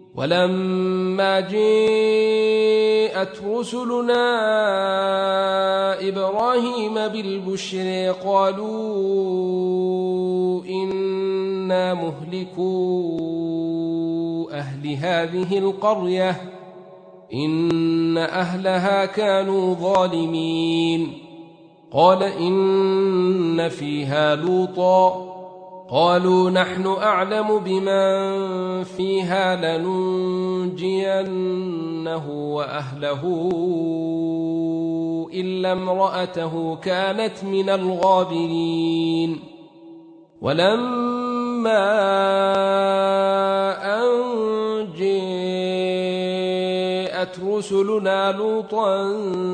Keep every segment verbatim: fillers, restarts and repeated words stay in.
ولما جاءت رسلنا إبراهيم بالبشر قالوا إنا مهلكو أهل هذه القرية إن أهلها كانوا ظالمين. قال إن فيها لوطا قالوا نحن أعلم بمن فيها لننجينه وأهله إلا امرأته كانت من الغابرين. ولما أن جاءت رسلنا لوطا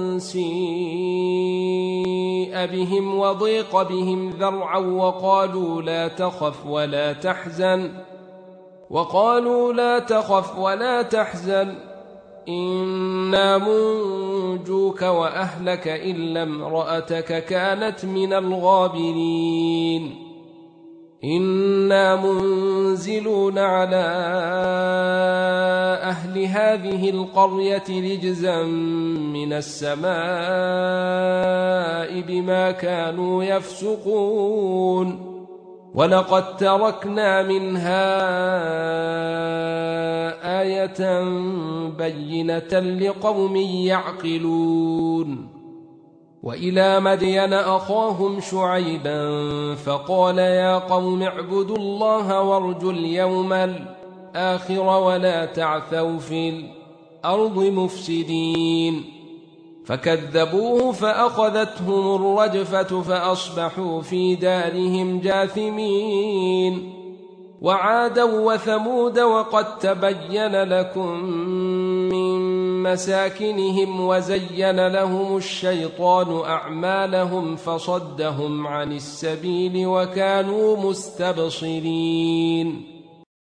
سيء بهم وضيق بهم ذرعا وقالوا لا تخف ولا تحزن وقالوا لا تخف ولا تحزن إنا منجوك وأهلك إلا امرأتك كانت من الغابرين. إنا منزلون على أهل هذه القرية رجزا من السماء بما كانوا يفسقون. ولقد تركنا منها آية بينة لقوم يعقلون. وإلى مدين أخاهم شعيبا فقال يا قوم اعبدوا الله وارجوا اليوم الآخر ولا تعثوا في الأرض مفسدين. فكذبوه فأخذتهم الرجفة فأصبحوا في دارهم جاثمين. وعادا وثمود وقد تبين لكم من مساكنهم وزين لهم الشيطان أعمالهم فصدهم عن السبيل وكانوا مستبصرين.